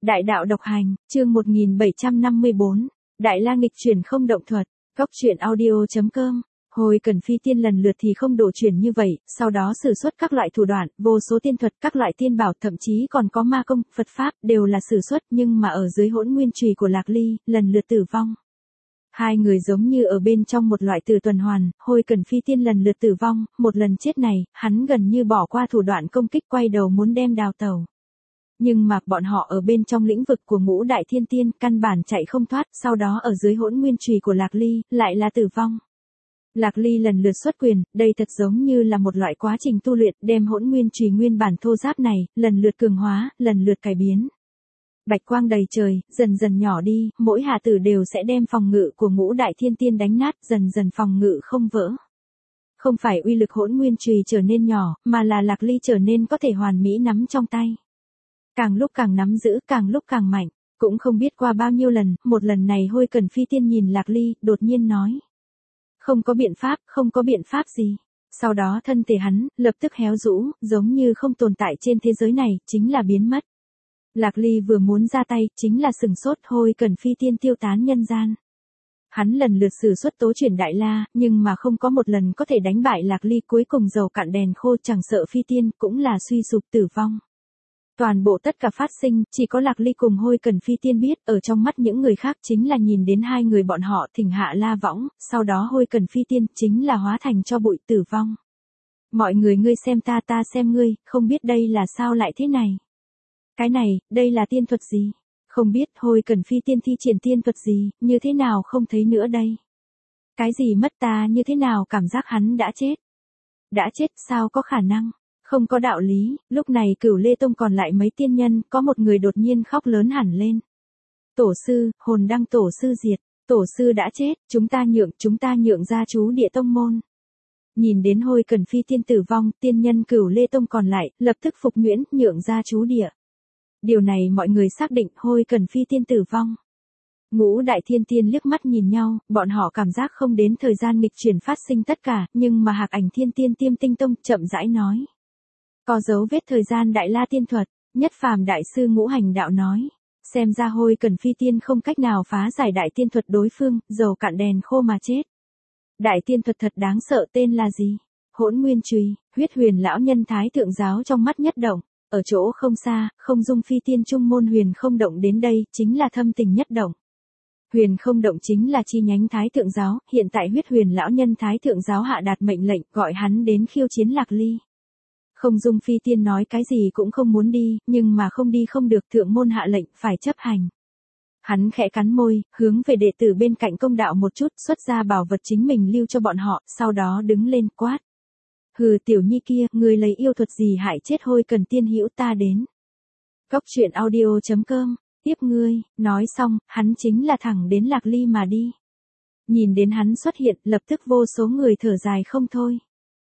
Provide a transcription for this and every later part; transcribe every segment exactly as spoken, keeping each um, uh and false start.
Đại đạo độc hành, chương một nghìn bảy trăm năm mươi bốn, Đại La nghịch chuyển không động thuật, Cốc truyện audio chấm com. Hồi Cần Phi Tiên lần lượt thì không độ chuyển như vậy, sau đó sử xuất các loại thủ đoạn, vô số tiên thuật, các loại tiên bảo, thậm chí còn có ma công, Phật pháp, đều là sử xuất, nhưng mà ở dưới hỗn nguyên chùy của Lạc Ly, lần lượt tử vong. Hai người giống như ở bên trong một loại tử tuần hoàn, Hồi Cần Phi Tiên lần lượt tử vong, một lần chết này, hắn gần như bỏ qua thủ đoạn công kích, quay đầu muốn đem đào tẩu. Nhưng mà bọn họ ở bên trong lĩnh vực của Ngũ Đại Thiên Tiên, căn bản chạy không thoát, sau đó ở dưới hỗn nguyên chùy của Lạc Ly, lại là tử vong. Lạc Ly lần lượt xuất quyền, đây thật giống như là một loại quá trình tu luyện, đem hỗn nguyên chùy nguyên bản thô ráp này, lần lượt cường hóa, lần lượt cải biến. Bạch quang đầy trời, dần dần nhỏ đi, mỗi hạ tử đều sẽ đem phòng ngự của Ngũ Đại Thiên Tiên đánh nát, dần dần phòng ngự không vỡ. Không phải uy lực hỗn nguyên chùy trở nên nhỏ, mà là Lạc Ly trở nên có thể hoàn mỹ nắm trong tay. Càng lúc càng nắm giữ, càng lúc càng mạnh, cũng không biết qua bao nhiêu lần, một lần này Hồi Cần Phi Tiên nhìn Lạc Ly, đột nhiên nói. Không có biện pháp, không có biện pháp gì. Sau đó thân thể hắn, lập tức héo rũ, giống như không tồn tại trên thế giới này, chính là biến mất. Lạc Ly vừa muốn ra tay, chính là sừng sốt, Hồi Cần Phi Tiên tiêu tán nhân gian. Hắn lần lượt sử xuất tố chuyển Đại La, nhưng mà không có một lần có thể đánh bại Lạc Ly, cuối cùng dầu cạn đèn khô, chẳng sợ Phi Tiên, cũng là suy sụp tử vong. Toàn bộ tất cả phát sinh, chỉ có Lạc Ly cùng Hồi Cần Phi Tiên biết, ở trong mắt những người khác chính là nhìn đến hai người bọn họ thỉnh hạ la võng, sau đó Hồi Cần Phi Tiên chính là hóa thành cho bụi tử vong. Mọi người ngươi xem ta ta xem ngươi, không biết đây là sao lại thế này. Cái này, đây là tiên thuật gì? Không biết Hồi Cần Phi Tiên thi triển tiên thuật gì, như thế nào không thấy nữa đây? Cái gì mất ta như thế nào cảm giác hắn đã chết? Đã chết sao có khả năng? Không có đạo lý, lúc này Cửu Lê Tông còn lại mấy tiên nhân, có một người đột nhiên khóc lớn hẳn lên. Tổ sư, hồn đăng tổ sư diệt, tổ sư đã chết, chúng ta nhượng, chúng ta nhượng ra chú địa tông môn. Nhìn đến Hồi Cần Phi Tiên tử vong, tiên nhân Cửu Lê Tông còn lại, lập tức phục nhuyễn, nhượng ra chú địa. Điều này mọi người xác định Hồi Cần Phi Tiên tử vong. Ngũ Đại Thiên Tiên liếc mắt nhìn nhau, bọn họ cảm giác không đến thời gian nghịch chuyển phát sinh tất cả, nhưng mà Hạc Ảnh Thiên Tiên Tiêm Tinh Tông chậm rãi nói. Có dấu vết thời gian Đại La tiên thuật, Nhất Phàm đại sư Ngũ Hành Đạo nói, xem ra Hồi Cần Phi Tiên không cách nào phá giải đại tiên thuật đối phương, dầu cạn đèn khô mà chết. Đại tiên thuật thật đáng sợ, tên là gì? Hỗn Nguyên Chùy. Huyết Huyền lão nhân Thái thượng giáo trong mắt nhất động, ở chỗ không xa, Không Dung Phi Tiên trung môn Huyền Không Động đến đây, chính là thâm tình nhất động. Huyền Không Động chính là chi nhánh Thái thượng giáo, hiện tại Huyết Huyền lão nhân Thái thượng giáo hạ đạt mệnh lệnh, gọi hắn đến khiêu chiến Lạc Ly. Không Dung Phi Tiên nói cái gì cũng không muốn đi, nhưng mà không đi không được, thượng môn hạ lệnh, phải chấp hành. Hắn khẽ cắn môi, hướng về đệ tử bên cạnh công đạo một chút, xuất ra bảo vật chính mình lưu cho bọn họ, sau đó đứng lên quát. Hừ, tiểu nhi kia, ngươi lấy yêu thuật gì hại chết Hồi Cần tiên hữu ta đến. Cốc truyện audio chấm com, tiếp ngươi, nói xong, hắn chính là thẳng đến Lạc Ly mà đi. Nhìn đến hắn xuất hiện, lập tức vô số người thở dài không thôi.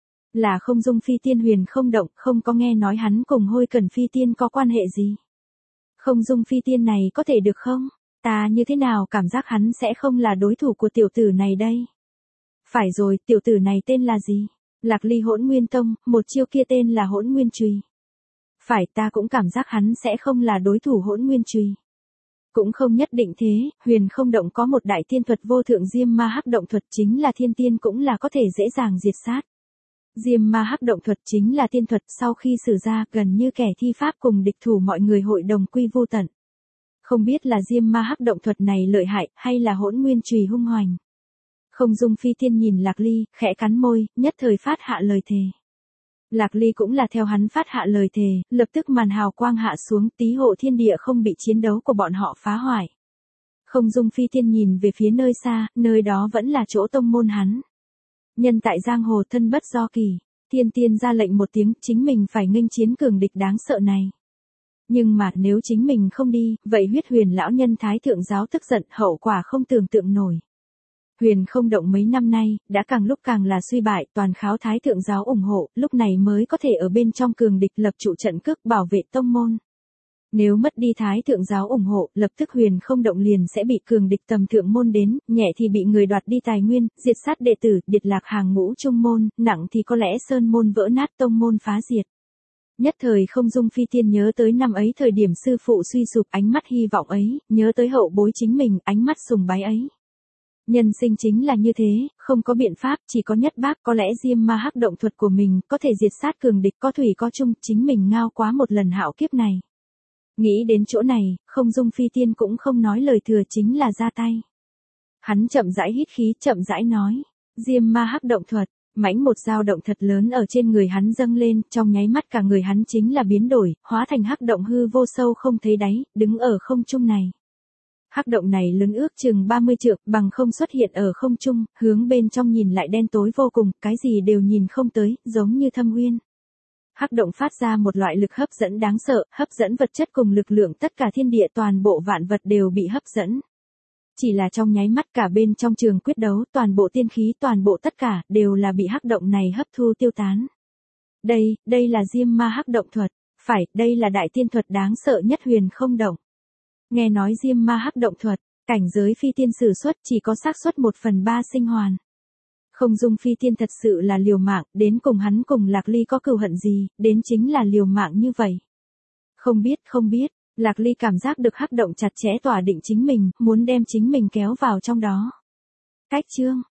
Là Không Dung Phi Tiên Huyền Không Động, không có nghe nói hắn cùng Hồi Cần Phi Tiên có quan hệ gì. Không Dung Phi Tiên này có thể được không? Ta như thế nào cảm giác hắn sẽ không là đối thủ của tiểu tử này đây? Phải rồi, tiểu tử này tên là gì? Lạc Ly Hỗn Nguyên Tông, một chiêu kia tên là Hỗn Nguyên Chùy. Phải, ta cũng cảm giác hắn sẽ không là đối thủ Hỗn Nguyên Chùy. Cũng không nhất định thế, Huyền Không Động có một đại tiên thuật vô thượng Diêm Ma Hắc Động thuật, chính là thiên tiên cũng là có thể dễ dàng diệt sát. Diêm Ma Hắc Động thuật chính là tiên thuật, sau khi sử ra, gần như kẻ thi pháp cùng địch thủ mọi người hội đồng quy vô tận. Không biết là Diêm Ma Hắc Động thuật này lợi hại, hay là Hỗn Nguyên Chùy hung hoành. Không Dung Phi Tiên nhìn Lạc Ly, khẽ cắn môi, nhất thời phát hạ lời thề. Lạc Ly cũng là theo hắn phát hạ lời thề, lập tức màn hào quang hạ xuống, tí hộ thiên địa không bị chiến đấu của bọn họ phá hoại. Không Dung Phi Tiên nhìn về phía nơi xa, nơi đó vẫn là chỗ tông môn hắn. Nhân tại giang hồ thân bất do kỳ, Thiên Tiên ra lệnh một tiếng, chính mình phải nghênh chiến cường địch đáng sợ này. Nhưng mà nếu chính mình không đi, vậy Huyết Huyền lão nhân Thái thượng giáo tức giận, hậu quả không tưởng tượng nổi. Huyền Không Động mấy năm nay, đã càng lúc càng là suy bại, toàn kháo Thái thượng giáo ủng hộ, lúc này mới có thể ở bên trong cường địch lập trụ trận cước bảo vệ tông môn. Nếu mất đi Thái thượng giáo ủng hộ, lập tức Huyền Không Động liền sẽ bị cường địch tầm thượng môn đến, nhẹ thì bị người đoạt đi tài nguyên, diệt sát đệ tử, điệt lạc hàng ngũ trung môn, nặng thì có lẽ sơn môn vỡ nát, tông môn phá diệt. Nhất thời Không Dung Phi Tiên nhớ tới năm ấy thời điểm sư phụ suy sụp, ánh mắt hy vọng ấy, nhớ tới hậu bối chính mình, ánh mắt sùng bái ấy. Nhân sinh chính là như thế, không có biện pháp, chỉ có nhất bác, có lẽ Diêm Ma Hắc động thuật của mình, có thể diệt sát cường địch, có thủy có chung, chính mình ngao quá một lần hạo kiếp này. Nghĩ đến chỗ này, Không Dung Phi Tiên cũng không nói lời thừa, chính là ra tay. Hắn chậm rãi hít khí, chậm rãi nói, Diêm Ma Hắc động thuật. Mãnh một dao động thật lớn ở trên người hắn dâng lên, trong nháy mắt cả người hắn chính là biến đổi, hóa thành hắc động hư vô sâu không thấy đáy, đứng ở không trung này. Hắc động này lớn ước chừng ba mươi trượng, bằng không xuất hiện ở không trung, hướng bên trong nhìn lại đen tối vô cùng, cái gì đều nhìn không tới, giống như thâm uyên. Hắc động phát ra một loại lực hấp dẫn đáng sợ, hấp dẫn vật chất cùng lực lượng, tất cả thiên địa toàn bộ vạn vật đều bị hấp dẫn. Chỉ là trong nháy mắt cả bên trong trường quyết đấu, toàn bộ tiên khí, toàn bộ tất cả, đều là bị hắc động này hấp thu tiêu tán. Đây, đây là Diêm Ma Hắc động thuật. Phải, đây là đại tiên thuật đáng sợ nhất huyền không động. Nghe nói Diêm Ma Hắc động thuật, cảnh giới phi tiên sử xuất chỉ có xác suất một phần ba sinh hoàn. Không Dung Phi Tiên thật sự là liều mạng, đến cùng hắn cùng Lạc Ly có cừu hận gì, đến chính là liều mạng như vậy. Không biết, không biết. Lạc Ly cảm giác được hắc động chặt chẽ tỏa định chính mình, muốn đem chính mình kéo vào trong đó. Cách chương